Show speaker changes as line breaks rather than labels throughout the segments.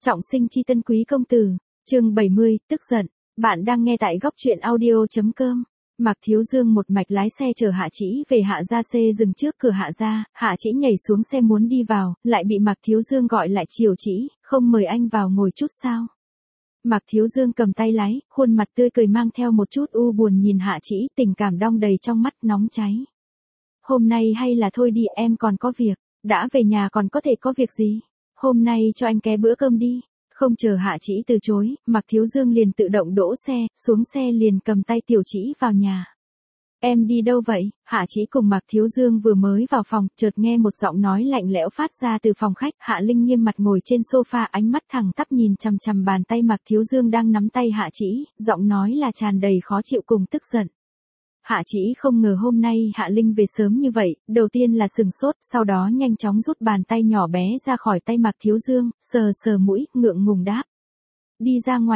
Trọng sinh chi tân quý công tử, chương 70, tức giận. Bạn đang nghe tại góc truyện audio.com. Mạc Thiếu Dương một mạch lái xe chở Hạ Chỉ về Hạ Gia C dừng trước cửa Hạ Gia, Hạ Chỉ nhảy xuống xe muốn đi vào, lại bị Mạc Thiếu Dương gọi lại chiều Chỉ, không mời anh vào ngồi chút sao. Mạc Thiếu Dương cầm tay lái, khuôn mặt tươi cười mang theo một chút u buồn nhìn Hạ Chỉ, tình cảm đong đầy trong mắt nóng cháy. Hôm nay hay là thôi đi, em còn có việc, đã về nhà còn có thể có việc gì? Hôm nay cho anh ké bữa cơm đi. Không chờ Hạ Chỉ từ chối, Mạc Thiếu Dương liền tự động đỗ xe, xuống xe liền cầm tay Tiểu Chỉ vào nhà. Em đi đâu vậy? Hạ Chỉ cùng Mạc Thiếu Dương vừa mới vào phòng, chợt nghe một giọng nói lạnh lẽo phát ra từ phòng khách. Hạ Linh nghiêm mặt ngồi trên sofa, ánh mắt thẳng tắp nhìn chằm chằm bàn tay Mạc Thiếu Dương đang nắm tay Hạ Chỉ, giọng nói là tràn đầy khó chịu cùng tức giận. Hạ Chỉ không ngờ hôm nay Hạ Linh về sớm như vậy, đầu tiên là sừng sốt, sau đó nhanh chóng rút bàn tay nhỏ bé ra khỏi tay Mạc Thiếu Dương, sờ sờ mũi, ngượng ngùng đáp. Đi ra ngoài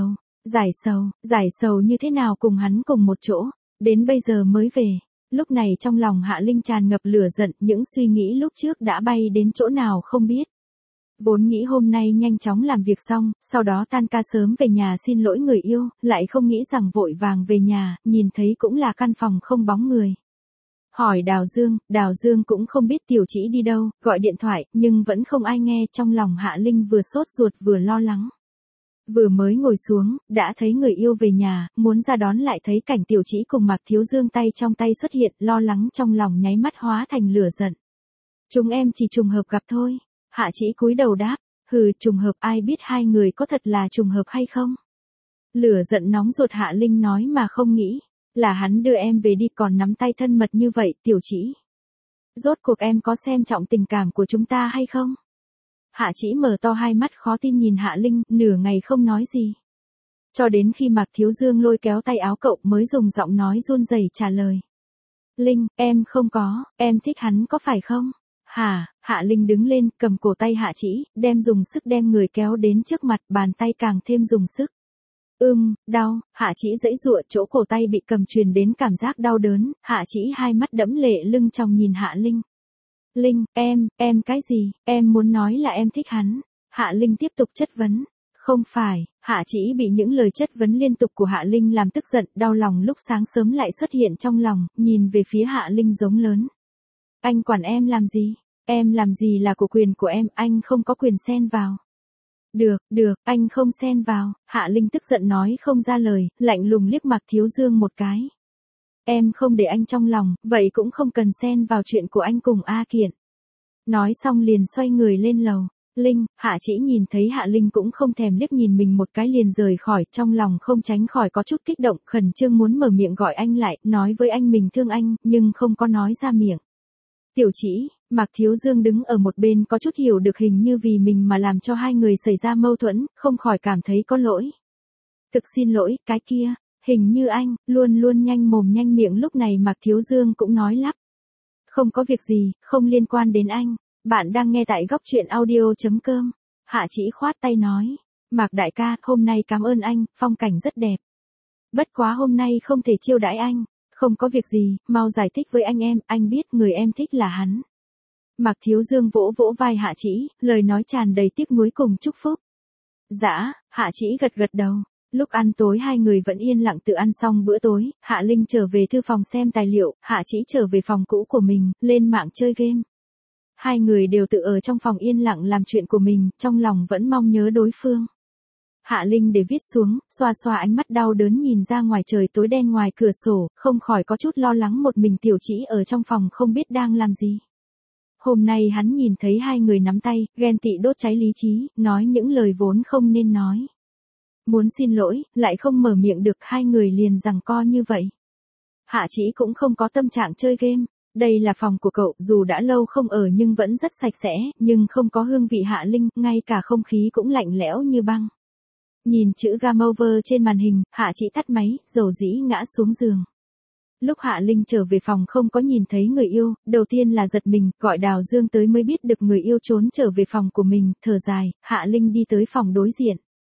giải sầu như thế nào cùng hắn cùng một chỗ, đến bây giờ mới về. Lúc này trong lòng Hạ Linh tràn ngập lửa giận, những suy nghĩ lúc trước đã bay đến chỗ nào không biết. Vốn nghĩ hôm nay nhanh chóng làm việc xong, sau đó tan ca sớm về nhà xin lỗi người yêu, lại không nghĩ rằng vội vàng về nhà, nhìn thấy cũng là căn phòng không bóng người. Hỏi Đào Dương cũng không biết Tiểu Chỉ đi đâu, gọi điện thoại, nhưng vẫn không ai nghe, trong lòng Hạ Linh vừa sốt ruột vừa lo lắng. Vừa mới ngồi xuống, đã thấy người yêu về nhà, muốn ra đón lại thấy cảnh Tiểu Chỉ cùng Mạc Thiếu Dương tay trong tay xuất hiện, lo lắng trong lòng nháy mắt hóa thành lửa giận. Chúng em chỉ trùng hợp gặp thôi. Hạ Chỉ cúi đầu đáp, trùng hợp, ai biết hai người có thật là trùng hợp hay không? Lửa giận nóng ruột Hạ Linh nói mà không nghĩ, là hắn đưa em về đi còn nắm tay thân mật như vậy, Tiểu Chỉ. Rốt cuộc em có xem trọng tình cảm của chúng ta hay không? Hạ Chỉ mở to hai mắt khó tin nhìn Hạ Linh, nửa ngày không nói gì. Cho đến khi Mạc Thiếu Dương lôi kéo tay áo cậu mới dùng giọng nói run rẩy trả lời. Linh, em không có, em thích hắn có phải không? Hạ Linh đứng lên, cầm cổ tay Hạ Chỉ, dùng sức đem người kéo đến trước mặt, bàn tay càng thêm dùng sức. Đau, Hạ Chỉ giãy giụa, chỗ cổ tay bị cầm truyền đến cảm giác đau đớn, Hạ Chỉ hai mắt đẫm lệ lưng tròng nhìn Hạ Linh. Linh, em cái gì, em muốn nói là em thích hắn. Hạ Linh tiếp tục chất vấn. Không phải, Hạ Chỉ bị những lời chất vấn liên tục của Hạ Linh làm tức giận, đau lòng lúc sáng sớm lại xuất hiện trong lòng, nhìn về phía Hạ Linh giống lớn. Anh quản em làm gì? Em làm gì là của quyền của em, anh không có quyền xen vào. Được, anh không xen vào, Hạ Linh tức giận nói không ra lời, lạnh lùng liếc Mạc Thiếu Dương một cái. Em không để anh trong lòng, vậy cũng không cần xen vào chuyện của anh cùng A Kiện. Nói xong liền xoay người lên lầu. Linh, Hạ Chỉ nhìn thấy Hạ Linh cũng không thèm liếc nhìn mình một cái liền rời khỏi, trong lòng không tránh khỏi có chút kích động, khẩn trương muốn mở miệng gọi anh lại, nói với anh mình thương anh, nhưng không có nói ra miệng. Tiểu Chỉ, Mạc Thiếu Dương đứng ở một bên có chút hiểu được hình như vì mình mà làm cho hai người xảy ra mâu thuẫn, không khỏi cảm thấy có lỗi. Thực xin lỗi, cái kia, hình như anh, luôn nhanh mồm nhanh miệng, lúc này Mạc Thiếu Dương cũng nói lắp. Không có việc gì, không liên quan đến anh, bạn đang nghe tại góc truyện audio.com. Hạ Chỉ khoát tay nói, Mạc đại ca, hôm nay cảm ơn anh, phong cảnh rất đẹp. Bất quá hôm nay không thể chiêu đãi anh. Không có việc gì, mau giải thích với anh biết người em thích là hắn. Mạc Thiếu Dương vỗ vỗ vai Hạ Chỉ, lời nói tràn đầy tiếc nuối cùng chúc phúc. Dạ, Hạ Chỉ gật đầu. Lúc ăn tối hai người vẫn yên lặng tự ăn xong bữa tối, Hạ Linh trở về thư phòng xem tài liệu, Hạ Chỉ trở về phòng cũ của mình, lên mạng chơi game. Hai người đều tự ở trong phòng yên lặng làm chuyện của mình, trong lòng vẫn mong nhớ đối phương. Hạ Linh để viết xuống, xoa xoa ánh mắt đau đớn nhìn ra ngoài trời tối đen ngoài cửa sổ, không khỏi có chút lo lắng một mình Tiểu Chỉ ở trong phòng không biết đang làm gì. Hôm nay hắn nhìn thấy hai người nắm tay, ghen tị đốt cháy lý trí, nói những lời vốn không nên nói. Muốn xin lỗi, lại không mở miệng được, hai người liền giằng co như vậy. Hạ Chỉ cũng không có tâm trạng chơi game. Đây là phòng của cậu, dù đã lâu không ở nhưng vẫn rất sạch sẽ, nhưng không có hương vị Hạ Linh, ngay cả không khí cũng lạnh lẽo như băng. Nhìn chữ game over trên màn hình, Hạ Chỉ tắt máy, dầu dĩ ngã xuống giường. Lúc Hạ Linh trở về phòng không có nhìn thấy người yêu, đầu tiên là giật mình, gọi Đào Dương tới mới biết được người yêu trốn trở về phòng của mình, thở dài, Hạ Linh đi tới phòng đối diện.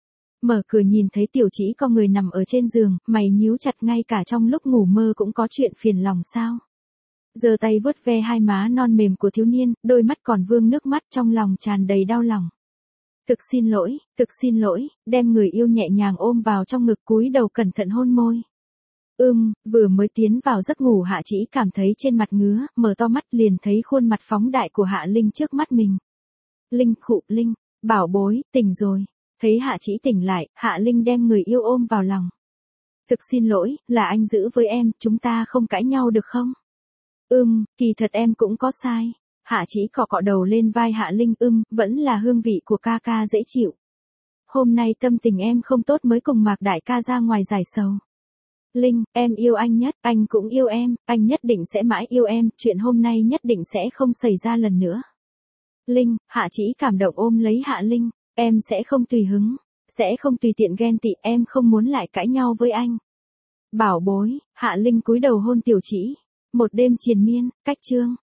Mở cửa nhìn thấy Tiểu Chỉ có người nằm ở trên giường, mày nhíu chặt, ngay cả trong lúc ngủ mơ cũng có chuyện phiền lòng sao. Giơ tay vuốt ve hai má non mềm của thiếu niên, đôi mắt còn vương nước mắt, trong lòng tràn đầy đau lòng. thực xin lỗi, đem người yêu nhẹ nhàng ôm vào trong ngực cúi đầu cẩn thận hôn môi. Vừa mới tiến vào giấc ngủ Hạ Chỉ cảm thấy trên mặt ngứa, mở to mắt liền thấy khuôn mặt phóng đại của Hạ Linh trước mắt mình. Linh, bảo bối, tỉnh rồi. Thấy Hạ Chỉ tỉnh lại, Hạ Linh đem người yêu ôm vào lòng. Thực xin lỗi, là anh giữ với em, chúng ta không cãi nhau được không? Kỳ thật em cũng có sai. Hạ Chỉ cọ cọ đầu lên vai Hạ Linh, vẫn là hương vị của ca ca dễ chịu. Hôm nay tâm tình em không tốt mới cùng Mạc đại ca ra ngoài giải sầu. Linh, em yêu anh nhất, anh cũng yêu em, anh nhất định sẽ mãi yêu em, chuyện hôm nay nhất định sẽ không xảy ra lần nữa. Linh, Hạ Chỉ cảm động ôm lấy Hạ Linh, em sẽ không tùy hứng, sẽ không tùy tiện ghen tị, em không muốn lại cãi nhau với anh. Bảo bối, Hạ Linh cúi đầu hôn Tiểu Chỉ. Một đêm triền miên, cách chương.